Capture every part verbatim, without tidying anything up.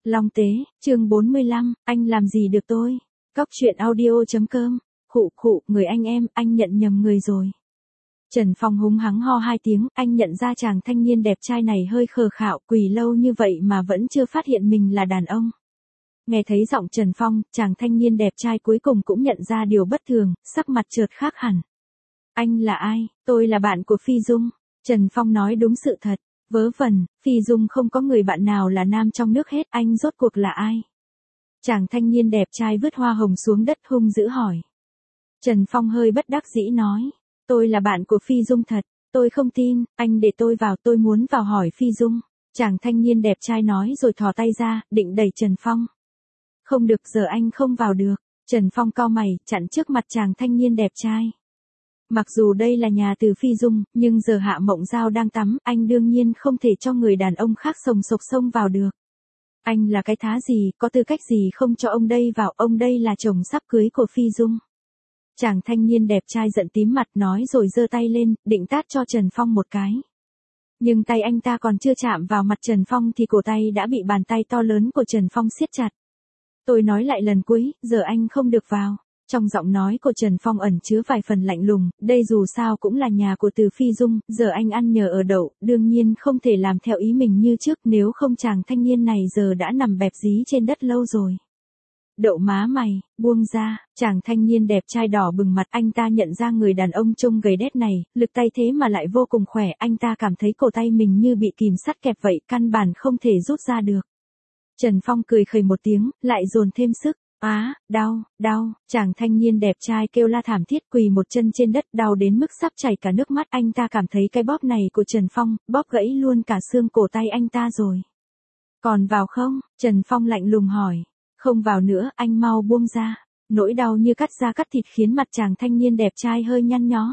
Long Tế, chương bốn mươi lăm, anh làm gì được tôi? Cóc truyện audio chấm com. Khụ khụ, người anh em, anh nhận nhầm người rồi. Trần Phong húng hắng ho hai tiếng, anh nhận ra chàng thanh niên đẹp trai này hơi khờ khạo, quỳ lâu như vậy mà vẫn chưa phát hiện mình là đàn ông. Nghe thấy giọng Trần Phong, chàng thanh niên đẹp trai cuối cùng cũng nhận ra điều bất thường, sắc mặt chợt khác hẳn. Anh là ai? Tôi là bạn của Phi Dung. Trần Phong nói đúng sự thật. Vớ vẩn, Phi Dung không có người bạn nào là nam trong nước hết, anh rốt cuộc là ai? Chàng thanh niên đẹp trai vứt hoa hồng xuống đất hung dữ hỏi. Trần Phong hơi bất đắc dĩ nói, tôi là bạn của Phi Dung thật, tôi không tin, anh để tôi vào, tôi muốn vào hỏi Phi Dung. Chàng thanh niên đẹp trai nói rồi thò tay ra, định đẩy Trần Phong. Không được, giờ anh không vào được. Trần Phong cau mày, chặn trước mặt chàng thanh niên đẹp trai. Mặc dù đây là nhà từ Phi Dung, nhưng giờ Hạ Mộng Giao đang tắm, anh đương nhiên không thể cho người đàn ông khác sồng sộc xông vào được. Anh là cái thá gì, có tư cách gì không cho ông đây vào, ông đây là chồng sắp cưới của Phi Dung. Chàng thanh niên đẹp trai giận tím mặt nói rồi giơ tay lên, định tát cho Trần Phong một cái. Nhưng tay anh ta còn chưa chạm vào mặt Trần Phong thì cổ tay đã bị bàn tay to lớn của Trần Phong siết chặt. Tôi nói lại lần cuối, giờ anh không được vào. Trong giọng nói của Trần Phong ẩn chứa vài phần lạnh lùng, đây dù sao cũng là nhà của Từ Phi Dung, giờ anh ăn nhờ ở đậu, đương nhiên không thể làm theo ý mình như trước, nếu không chàng thanh niên này giờ đã nằm bẹp dí trên đất lâu rồi. Đậu má mày, buông ra, chàng thanh niên đẹp trai đỏ bừng mặt, anh ta nhận ra người đàn ông trông gầy đét này, lực tay thế mà lại vô cùng khỏe, anh ta cảm thấy cổ tay mình như bị kìm sắt kẹp vậy, căn bản không thể rút ra được. Trần Phong cười khẩy một tiếng, lại dồn thêm sức. Á, đau, đau, chàng thanh niên đẹp trai kêu la thảm thiết quỳ một chân trên đất, đau đến mức sắp chảy cả nước mắt, anh ta cảm thấy cái bóp này của Trần Phong, bóp gãy luôn cả xương cổ tay anh ta rồi. Còn vào không? Trần Phong lạnh lùng hỏi. Không vào nữa, anh mau buông ra. Nỗi đau như cắt da cắt thịt khiến mặt chàng thanh niên đẹp trai hơi nhăn nhó.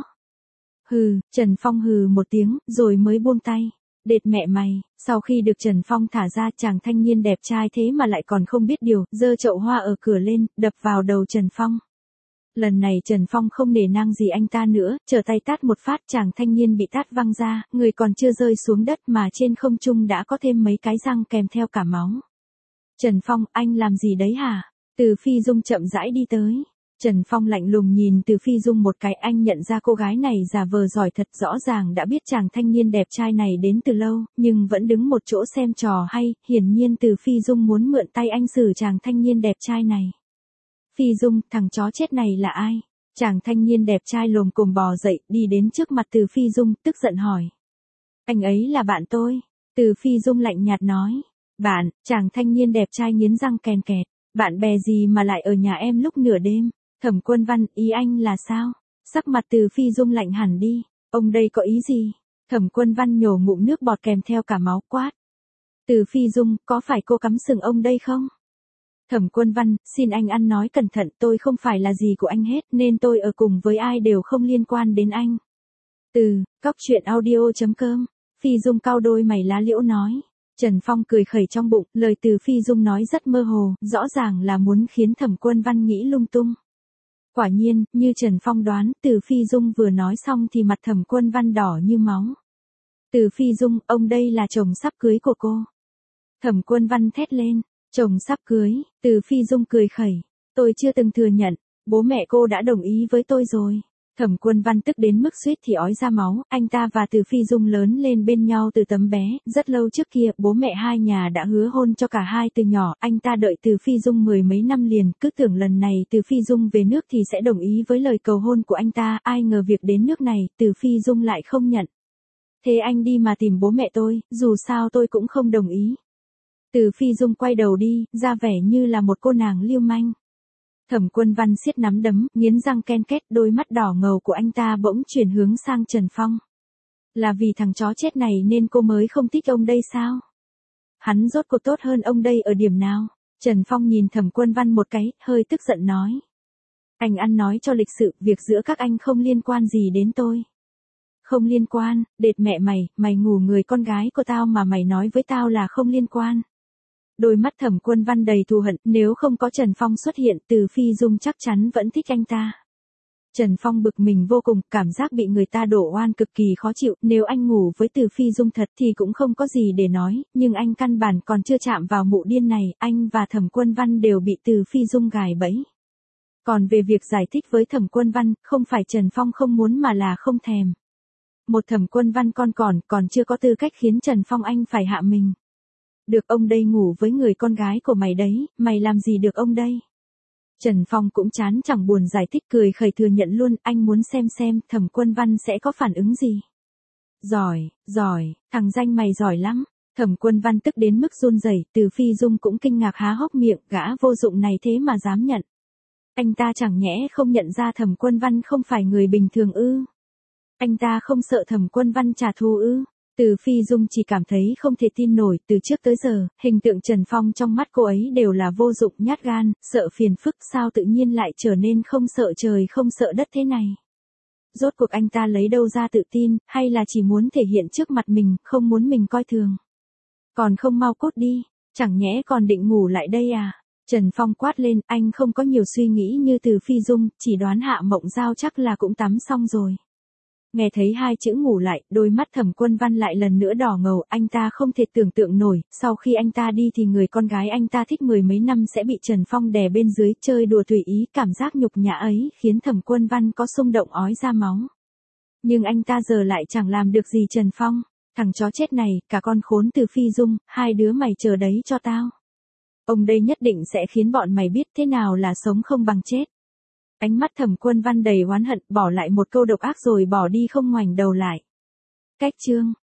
Hừ, Trần Phong hừ một tiếng, rồi mới buông tay. Đệt mẹ mày, sau khi được Trần Phong thả ra, chàng thanh niên đẹp trai thế mà lại còn không biết điều, giơ chậu hoa ở cửa lên, đập vào đầu Trần Phong. Lần này Trần Phong không nể nang gì anh ta nữa, trở tay tát một phát, chàng thanh niên bị tát văng ra, người còn chưa rơi xuống đất mà trên không trung đã có thêm mấy cái răng kèm theo cả máu. Trần Phong, anh làm gì đấy hả? Từ Phi Dung chậm rãi đi tới. Trần Phong lạnh lùng nhìn Từ Phi Dung một cái, anh nhận ra cô gái này giả vờ giỏi thật, rõ ràng đã biết chàng thanh niên đẹp trai này đến từ lâu, nhưng vẫn đứng một chỗ xem trò hay, hiển nhiên Từ Phi Dung muốn mượn tay anh xử chàng thanh niên đẹp trai này. Phi Dung, thằng chó chết này là ai? Chàng thanh niên đẹp trai lồm cồm bò dậy, đi đến trước mặt Từ Phi Dung, tức giận hỏi. Anh ấy là bạn tôi. Từ Phi Dung lạnh nhạt nói. Bạn, chàng thanh niên đẹp trai nghiến răng kèn kẹt. Bạn bè gì mà lại ở nhà em lúc nửa đêm? Thẩm Quân Văn, ý anh là sao? Sắc mặt Từ Phi Dung lạnh hẳn đi. Ông đây có ý gì? Thẩm Quân Văn nhổ ngụm nước bọt kèm theo cả máu quát. Từ Phi Dung, có phải cô cắm sừng ông đây không? Thẩm Quân Văn, xin anh ăn nói cẩn thận, tôi không phải là gì của anh hết, nên tôi ở cùng với ai đều không liên quan đến anh. Từ, cóc truyện audio chấm com. Phi Dung cau đôi mày lá liễu nói. Trần Phong cười khẩy trong bụng, lời Từ Phi Dung nói rất mơ hồ, rõ ràng là muốn khiến Thẩm Quân Văn nghĩ lung tung. Quả nhiên, như Trần Phong đoán, Từ Phi Dung vừa nói xong thì mặt Thẩm Quân Văn đỏ như máu. Từ Phi Dung, ông đây là chồng sắp cưới của cô. Thẩm Quân Văn thét lên, chồng sắp cưới, Từ Phi Dung cười khẩy. Tôi chưa từng thừa nhận, bố mẹ cô đã đồng ý với tôi rồi. Thẩm Quân Văn tức đến mức suýt thì ói ra máu, anh ta và Từ Phi Dung lớn lên bên nhau từ tấm bé, rất lâu trước kia, bố mẹ hai nhà đã hứa hôn cho cả hai từ nhỏ, anh ta đợi Từ Phi Dung mười mấy năm liền, cứ tưởng lần này Từ Phi Dung về nước thì sẽ đồng ý với lời cầu hôn của anh ta, ai ngờ việc đến nước này, Từ Phi Dung lại không nhận. Thế anh đi mà tìm bố mẹ tôi, dù sao tôi cũng không đồng ý. Từ Phi Dung quay đầu đi, ra vẻ như là một cô nàng lưu manh. Thẩm Quân Văn siết nắm đấm, nghiến răng ken két, đôi mắt đỏ ngầu của anh ta bỗng chuyển hướng sang Trần Phong. Là vì thằng chó chết này nên cô mới không thích ông đây sao? Hắn rốt cuộc tốt hơn ông đây ở điểm nào? Trần Phong nhìn Thẩm Quân Văn một cái, hơi tức giận nói. Anh ăn nói cho lịch sự, việc giữa các anh không liên quan gì đến tôi. Không liên quan, đệt mẹ mày, mày ngủ người con gái của tao mà mày nói với tao là không liên quan. Đôi mắt Thẩm Quân Văn đầy thù hận, nếu không có Trần Phong xuất hiện, Từ Phi Dung chắc chắn vẫn thích anh ta. Trần Phong bực mình vô cùng, cảm giác bị người ta đổ oan cực kỳ khó chịu, nếu anh ngủ với Từ Phi Dung thật thì cũng không có gì để nói, nhưng anh căn bản còn chưa chạm vào mụ điên này, anh và Thẩm Quân Văn đều bị Từ Phi Dung gài bẫy. Còn về việc giải thích với Thẩm Quân Văn, không phải Trần Phong không muốn mà là không thèm. Một Thẩm Quân Văn con còn, còn chưa có tư cách khiến Trần Phong anh phải hạ mình. Được ông đây ngủ với người con gái của mày đấy, mày làm gì được ông đây? Trần Phong cũng chán chẳng buồn giải thích, cười khẩy thừa nhận luôn, anh muốn xem xem Thẩm Quân Văn sẽ có phản ứng gì. Giỏi, giỏi, thằng danh mày giỏi lắm. Thẩm Quân Văn tức đến mức run rẩy, Từ Phi Dung cũng kinh ngạc há hốc miệng, gã vô dụng này thế mà dám nhận. Anh ta chẳng nhẽ không nhận ra Thẩm Quân Văn không phải người bình thường ư? Anh ta không sợ Thẩm Quân Văn trả thù ư? Từ Phi Dung chỉ cảm thấy không thể tin nổi, từ trước tới giờ, hình tượng Trần Phong trong mắt cô ấy đều là vô dụng, nhát gan, sợ phiền phức, sao tự nhiên lại trở nên không sợ trời không sợ đất thế này. Rốt cuộc anh ta lấy đâu ra tự tin, hay là chỉ muốn thể hiện trước mặt mình, không muốn mình coi thường. Còn không mau cút đi, chẳng nhẽ còn định ngủ lại đây à? Trần Phong quát lên, anh không có nhiều suy nghĩ như Từ Phi Dung, chỉ đoán Hạ Mộng Giao chắc là cũng tắm xong rồi. Nghe thấy hai chữ ngủ lại, đôi mắt Thẩm Quân Văn lại lần nữa đỏ ngầu, anh ta không thể tưởng tượng nổi, sau khi anh ta đi thì người con gái anh ta thích mười mấy năm sẽ bị Trần Phong đè bên dưới, chơi đùa tùy ý, cảm giác nhục nhã ấy khiến Thẩm Quân Văn có xung động ói ra máu. Nhưng anh ta giờ lại chẳng làm được gì Trần Phong, thằng chó chết này, cả con khốn Từ Phi Dung, hai đứa mày chờ đấy cho tao. Ông đây nhất định sẽ khiến bọn mày biết thế nào là sống không bằng chết. Ánh mắt Thẩm Quân Văn đầy oán hận, bỏ lại một câu độc ác rồi bỏ đi không ngoảnh đầu lại. Cách chương